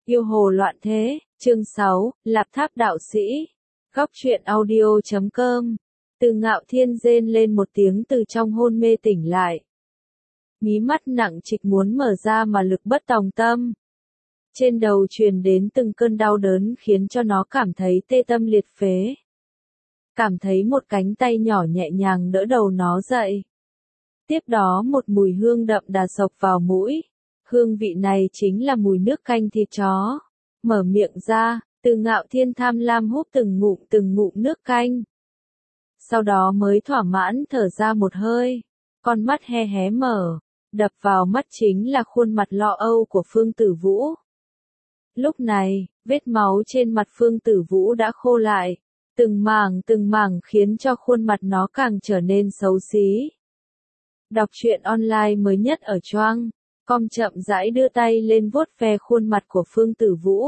Yêu hồ loạn thế, chương 6, Lạp Tháp đạo sĩ. Góc truyện audio.com. Từ Ngạo Thiên rên lên một tiếng từ trong hôn mê tỉnh lại. Mí mắt nặng trịch muốn mở ra mà lực bất tòng tâm. Trên đầu truyền đến từng cơn đau đớn khiến cho nó cảm thấy tê tâm liệt phế. Cảm thấy một cánh tay nhỏ nhẹ nhàng đỡ đầu nó dậy. Tiếp đó một mùi hương đậm đà xộc vào mũi. Hương vị này chính là mùi nước canh thịt chó. Mở miệng ra, Từ Ngạo Thiên tham lam húp từng ngụm nước canh. Sau đó mới thỏa mãn thở ra một hơi. Con mắt hé hé mở. Đập vào mắt chính là khuôn mặt lo âu của Phương Tử Vũ. Lúc này, vết máu trên mặt Phương Tử Vũ đã khô lại. Từng mảng khiến cho khuôn mặt nó càng trở nên xấu xí. Đọc truyện online mới nhất ở Choang. Com chậm rãi đưa tay lên vuốt ve khuôn mặt của Phương Tử Vũ.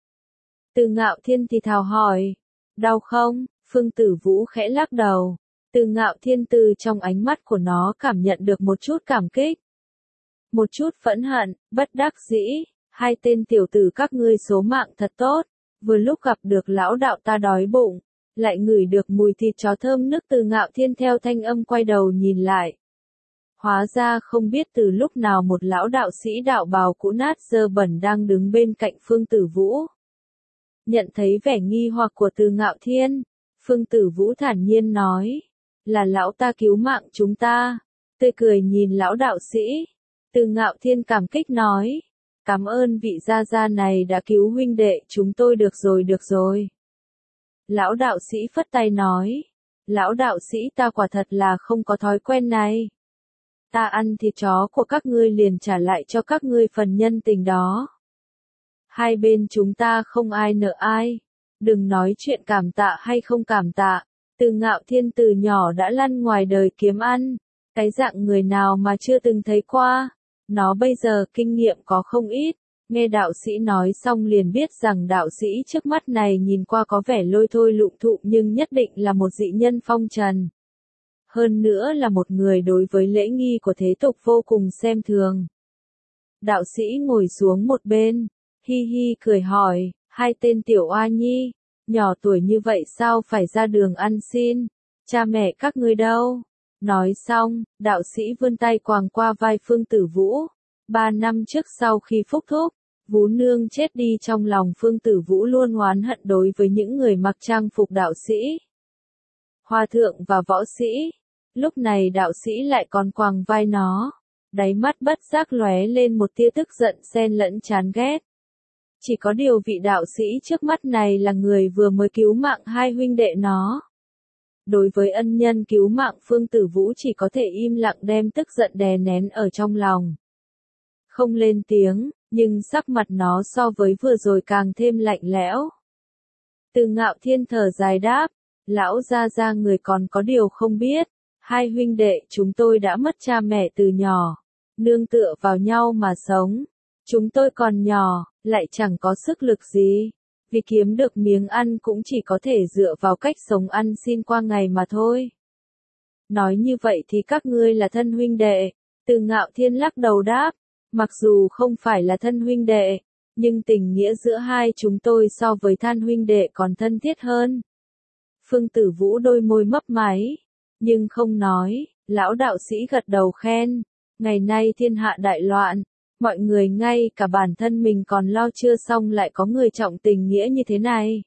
Từ Ngạo Thiên thì thào hỏi. Đau không? Phương Tử Vũ khẽ lắc đầu. Từ Ngạo Thiên từ trong ánh mắt của nó cảm nhận được một chút cảm kích. Một chút phẫn hận, bất đắc dĩ. Hai tên tiểu tử các ngươi số mạng thật tốt. Vừa lúc gặp được lão đạo ta đói bụng. Lại ngửi được mùi thịt chó thơm nức. Từ Ngạo Thiên theo thanh âm quay đầu nhìn lại. Hóa ra không biết từ lúc nào một lão đạo sĩ đạo bào cũ nát dơ bẩn đang đứng bên cạnh Phương Tử Vũ. Nhận thấy vẻ nghi hoặc của Từ Ngạo Thiên, Phương Tử Vũ thản nhiên nói, là lão ta cứu mạng chúng ta. Tươi cười nhìn lão đạo sĩ. Từ Ngạo Thiên cảm kích nói, cảm ơn vị gia gia này đã cứu huynh đệ chúng tôi được rồi. Lão đạo sĩ phất tay nói, lão đạo sĩ ta quả thật là không có thói quen này. Ta ăn thịt chó của các ngươi liền trả lại cho các ngươi phần nhân tình đó. Hai bên chúng ta không ai nợ ai. Đừng nói chuyện cảm tạ hay không cảm tạ. Từ Ngạo Thiên từ nhỏ đã lăn ngoài đời kiếm ăn. Cái dạng người nào mà chưa từng thấy qua. Nó bây giờ kinh nghiệm có không ít. Nghe đạo sĩ nói xong liền biết rằng đạo sĩ trước mắt này nhìn qua có vẻ lôi thôi lụng thụ nhưng nhất định là một dị nhân phong trần. Hơn nữa là một người đối với lễ nghi của thế tục vô cùng xem thường. Đạo sĩ ngồi xuống một bên, hi hi cười hỏi, hai tên tiểu oa nhi, nhỏ tuổi như vậy sao phải ra đường ăn xin, cha mẹ các ngươi đâu? Nói xong, đạo sĩ vươn tay quàng qua vai Phương Tử Vũ. 3 năm trước sau khi phúc thúc, Vú Nương chết đi trong lòng Phương Tử Vũ luôn oán hận đối với những người mặc trang phục đạo sĩ, hòa thượng và võ sĩ. Lúc này đạo sĩ lại còn quàng vai nó. Đáy mắt bất giác lóe lên một tia tức giận xen lẫn chán ghét. Chỉ có điều vị đạo sĩ trước mắt này là người vừa mới cứu mạng hai huynh đệ nó. Đối với ân nhân cứu mạng Phương Tử Vũ chỉ có thể im lặng đem tức giận đè nén ở trong lòng. Không lên tiếng, nhưng sắc mặt nó so với vừa rồi càng thêm lạnh lẽo. Từ Ngạo Thiên thở dài đáp, lão gia người còn có điều không biết. Hai huynh đệ chúng tôi đã mất cha mẹ từ nhỏ, nương tựa vào nhau mà sống. Chúng tôi còn nhỏ, lại chẳng có sức lực gì. Vì kiếm được miếng ăn cũng chỉ có thể dựa vào cách sống ăn xin qua ngày mà thôi. Nói như vậy thì các ngươi là thân huynh đệ. Từ Ngạo Thiên lắc đầu đáp, mặc dù không phải là thân huynh đệ, nhưng tình nghĩa giữa hai chúng tôi so với thân huynh đệ còn thân thiết hơn. Phương Tử Vũ đôi môi mấp máy. Nhưng không nói, lão đạo sĩ gật đầu khen, ngày nay thiên hạ đại loạn, mọi người ngay cả bản thân mình còn lo chưa xong lại có người trọng tình nghĩa như thế này.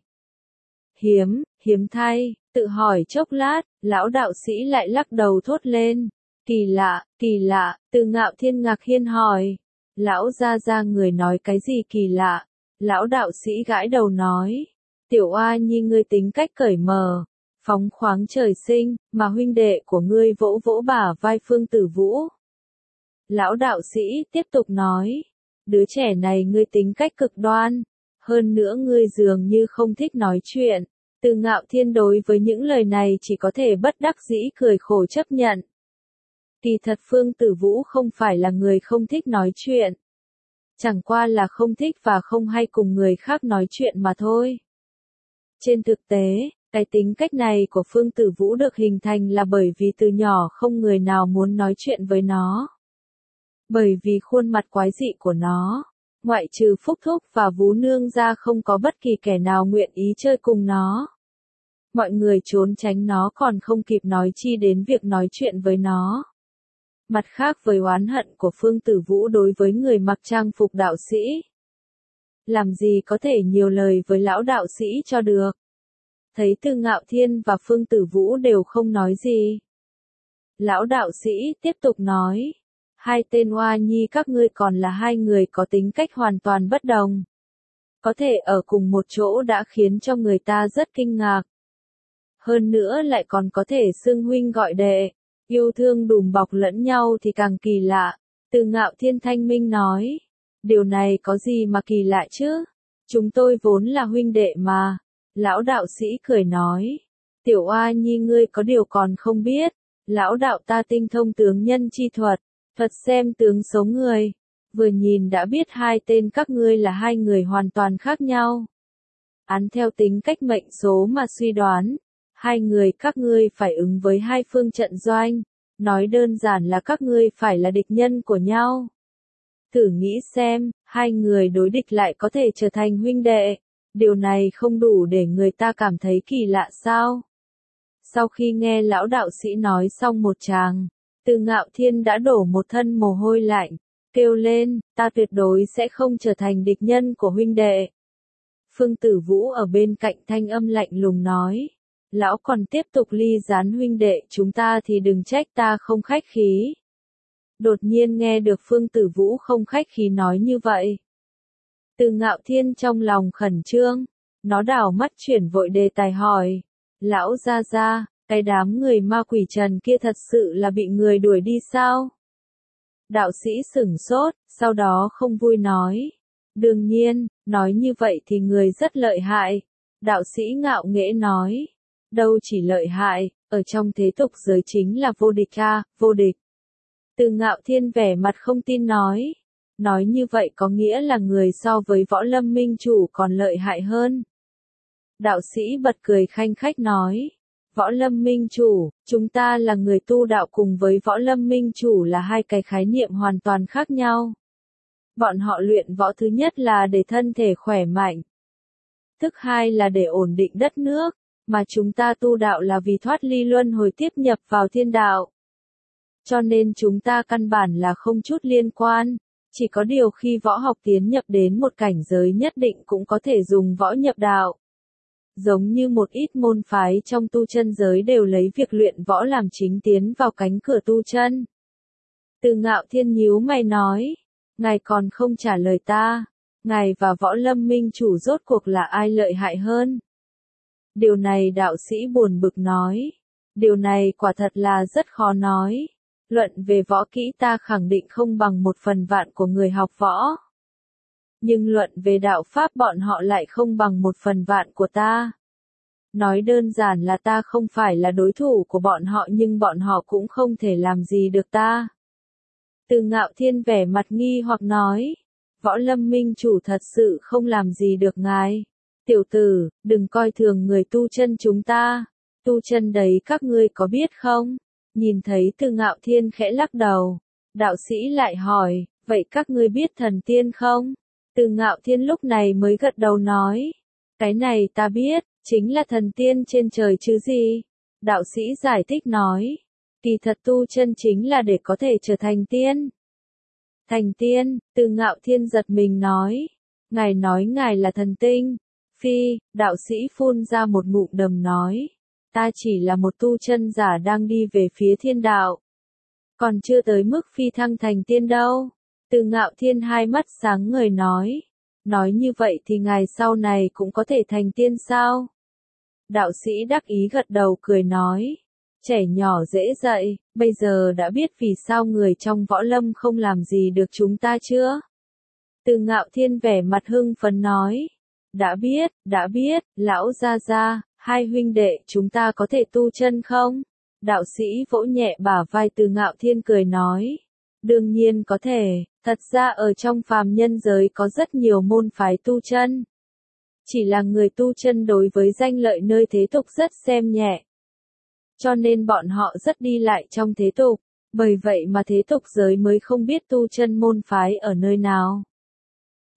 Hiếm thay, tự hỏi chốc lát, lão đạo sĩ lại lắc đầu thốt lên, kỳ lạ, Từ Ngạo Thiên ngạc nhiên hỏi, lão gia người nói cái gì kỳ lạ, lão đạo sĩ gãi đầu nói, tiểu oa nhi ngươi tính cách cởi mở. Phóng khoáng trời sinh, mà huynh đệ của ngươi vỗ vỗ bả vai Phương Tử Vũ. Lão đạo sĩ tiếp tục nói, đứa trẻ này ngươi tính cách cực đoan, hơn nữa ngươi dường như không thích nói chuyện. Từ Ngạo Thiên đối với những lời này chỉ có thể bất đắc dĩ cười khổ chấp nhận. Kỳ thật Phương Tử Vũ không phải là người không thích nói chuyện. Chẳng qua là không thích và không hay cùng người khác nói chuyện mà thôi. Trên thực tế, cái tính cách này của Phương Tử Vũ được hình thành là bởi vì từ nhỏ không người nào muốn nói chuyện với nó. Bởi vì khuôn mặt quái dị của nó, ngoại trừ Phúc Thúc và Vú Nương ra không có bất kỳ kẻ nào nguyện ý chơi cùng nó. Mọi người trốn tránh nó còn không kịp nói chi đến việc nói chuyện với nó. Mặt khác với oán hận của Phương Tử Vũ đối với người mặc trang phục đạo sĩ, làm gì có thể nhiều lời với lão đạo sĩ cho được. Thấy Từ Ngạo Thiên và Phương Tử Vũ đều không nói gì, lão đạo sĩ tiếp tục nói, hai tên oa nhi các ngươi còn là hai người có tính cách hoàn toàn bất đồng. Có thể ở cùng một chỗ đã khiến cho người ta rất kinh ngạc. Hơn nữa lại còn có thể xưng huynh gọi đệ, yêu thương đùm bọc lẫn nhau thì càng kỳ lạ. Từ Ngạo Thiên thanh minh nói, điều này có gì mà kỳ lạ chứ? Chúng tôi vốn là huynh đệ mà. Lão đạo sĩ cười nói, tiểu oa nhi ngươi có điều còn không biết, lão đạo ta tinh thông tướng nhân chi thuật, thuật xem tướng số người, vừa nhìn đã biết hai tên các ngươi là hai người hoàn toàn khác nhau. Án theo tính cách mệnh số mà suy đoán, hai người các ngươi phải ứng với hai phương trận doanh, nói đơn giản là các ngươi phải là địch nhân của nhau. Thử nghĩ xem, hai người đối địch lại có thể trở thành huynh đệ, điều này không đủ để người ta cảm thấy kỳ lạ sao? Sau khi nghe lão đạo sĩ nói xong một tràng, Từ Ngạo Thiên đã đổ một thân mồ hôi lạnh, kêu lên, ta tuyệt đối sẽ không trở thành địch nhân của huynh đệ. Phương Tử Vũ ở bên cạnh thanh âm lạnh lùng nói, lão còn tiếp tục ly gián huynh đệ chúng ta thì đừng trách ta không khách khí. Đột nhiên nghe được Phương Tử Vũ không khách khí nói như vậy, Từ Ngạo Thiên trong lòng khẩn trương, nó đảo mắt chuyển vội đề tài hỏi, lão gia gia, cái đám người ma quỷ trần kia thật sự là bị người đuổi đi sao? Đạo sĩ sửng sốt, sau đó không vui nói, đương nhiên, nói như vậy thì người rất lợi hại. Đạo sĩ ngạo nghễ nói, đâu chỉ lợi hại, ở trong thế tục giới chính là vô địch a, vô địch. Từ Ngạo Thiên vẻ mặt không tin nói như vậy có nghĩa là người so với Võ Lâm Minh Chủ còn lợi hại hơn. Đạo sĩ bật cười khanh khách nói, Võ Lâm Minh Chủ, chúng ta là người tu đạo cùng với Võ Lâm Minh Chủ là hai cái khái niệm hoàn toàn khác nhau. Bọn họ luyện võ thứ nhất là để thân thể khỏe mạnh, thứ hai là để ổn định đất nước, mà chúng ta tu đạo là vì thoát ly luân hồi tiếp nhập vào thiên đạo. Cho nên chúng ta căn bản là không chút liên quan, chỉ có điều khi võ học tiến nhập đến một cảnh giới nhất định cũng có thể dùng võ nhập đạo. Giống như một ít môn phái trong tu chân giới đều lấy việc luyện võ làm chính tiến vào cánh cửa tu chân. Từ Ngạo Thiên nhíu mày nói, ngài còn không trả lời ta, ngài và Võ Lâm Minh Chủ rốt cuộc là ai lợi hại hơn? Điều này đạo sĩ buồn bực nói, điều này quả thật là rất khó nói. Luận về võ kỹ ta khẳng định không bằng 1/1000 của người học võ. Nhưng luận về đạo pháp bọn họ lại không bằng 1/1000 của ta. Nói đơn giản là ta không phải là đối thủ của bọn họ nhưng bọn họ cũng không thể làm gì được ta. Từ Ngạo Thiên vẻ mặt nghi hoặc nói, Võ Lâm Minh Chủ thật sự không làm gì được ngài. Tiểu tử, đừng coi thường người tu chân chúng ta. Tu chân đấy các ngươi có biết không? Nhìn thấy Từ Ngạo Thiên khẽ lắc đầu, đạo sĩ lại hỏi, vậy các ngươi biết thần tiên không? Từ Ngạo Thiên lúc này mới gật đầu nói, cái này ta biết, chính là thần tiên trên trời chứ gì? Đạo sĩ giải thích nói, kỳ thật tu chân chính là để có thể trở thành tiên. Thành tiên, Từ Ngạo Thiên giật mình nói ngài là thần tinh. Phi, đạo sĩ phun ra một ngụm đầm nói, ta chỉ là một tu chân giả đang đi về phía thiên đạo. Còn chưa tới mức phi thăng thành tiên đâu. Từ Ngạo Thiên hai mắt sáng ngời nói như vậy thì ngài sau này cũng có thể thành tiên sao? Đạo sĩ đắc ý gật đầu cười nói, trẻ nhỏ dễ dạy, bây giờ đã biết vì sao người trong võ lâm không làm gì được chúng ta chưa? Từ Ngạo Thiên vẻ mặt hưng phấn nói, đã biết, lão gia gia, hai huynh đệ chúng ta có thể tu chân không? Đạo sĩ vỗ nhẹ bả vai Từ Ngạo Thiên cười nói, đương nhiên có thể, thật ra ở trong phàm nhân giới có rất nhiều môn phái tu chân. Chỉ là người tu chân đối với danh lợi nơi thế tục rất xem nhẹ. Cho nên bọn họ rất đi lại trong thế tục, bởi vậy mà thế tục giới mới không biết tu chân môn phái ở nơi nào.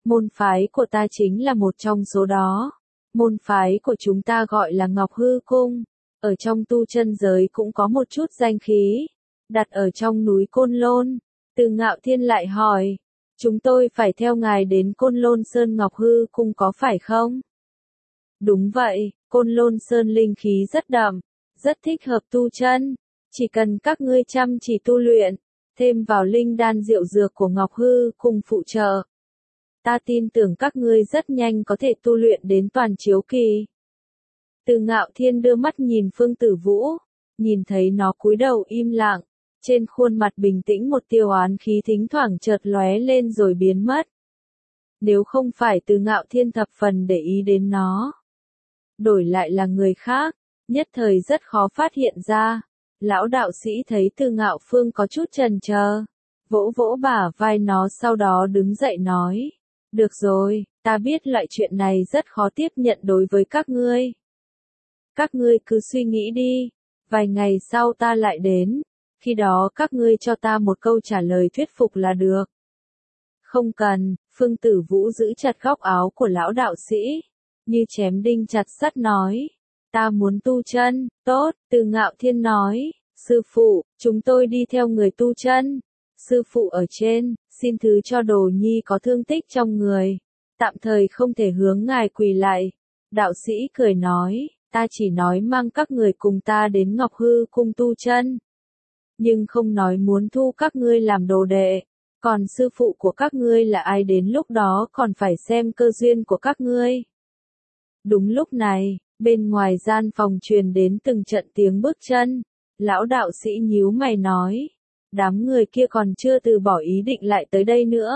Môn phái của ta chính là một trong số đó. Môn phái của chúng ta gọi là Ngọc Hư Cung. Ở trong tu chân giới cũng có một chút danh khí. Đặt ở trong núi Côn Lôn. Từ Ngạo Thiên lại hỏi. Chúng tôi phải theo ngài đến Côn Lôn Sơn Ngọc Hư Cung có phải không? Đúng vậy, Côn Lôn Sơn linh khí rất đậm. Rất thích hợp tu chân. Chỉ cần các ngươi chăm chỉ tu luyện. Thêm vào linh đan diệu dược của Ngọc Hư Cung phụ trợ. Ta tin tưởng các ngươi rất nhanh có thể tu luyện đến toàn chiếu kỳ. Từ Ngạo Thiên đưa mắt nhìn Phương Tử Vũ, nhìn thấy nó cúi đầu im lặng, trên khuôn mặt bình tĩnh một tia oán khí thỉnh thoảng chợt lóe lên rồi biến mất. Nếu không phải Từ Ngạo Thiên thập phần để ý đến nó, đổi lại là người khác, nhất thời rất khó phát hiện ra. Lão đạo sĩ thấy Từ Ngạo Phương có chút chần chờ, vỗ vỗ bả vai nó sau đó đứng dậy nói. Được rồi, ta biết loại chuyện này rất khó tiếp nhận đối với các ngươi. Các ngươi cứ suy nghĩ đi, vài ngày sau ta lại đến, khi đó các ngươi cho ta một câu trả lời thuyết phục là được. Không cần, Phương Tử Vũ giữ chặt góc áo của lão đạo sĩ, như chém đinh chặt sắt nói. Ta muốn tu chân, tốt, Từ Ngạo Thiên nói, sư phụ, chúng tôi đi theo người tu chân. Sư phụ ở trên, xin thứ cho đồ nhi có thương tích trong người. Tạm thời không thể hướng ngài quỳ lại. Đạo sĩ cười nói, ta chỉ nói mang các người cùng ta đến Ngọc Hư Cung tu chân. Nhưng không nói muốn thu các ngươi làm đồ đệ. Còn sư phụ của các ngươi là ai đến lúc đó còn phải xem cơ duyên của các ngươi. Đúng lúc này, bên ngoài gian phòng truyền đến từng trận tiếng bước chân. Lão đạo sĩ nhíu mày nói. Đám người kia còn chưa từ bỏ ý định lại tới đây nữa.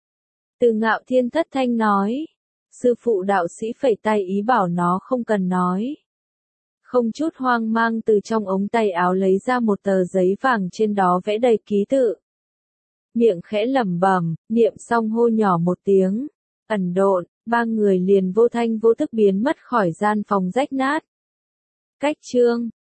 Từ Ngạo Thiên thất thanh nói. Sư phụ đạo sĩ phẩy tay ý bảo nó không cần nói. Không chút hoang mang từ trong ống tay áo lấy ra một tờ giấy vàng trên đó vẽ đầy ký tự. Miệng khẽ lẩm bẩm, niệm xong hô nhỏ một tiếng. Ẩn độn, ba người liền vô thanh vô tức biến mất khỏi gian phòng rách nát. Cách chương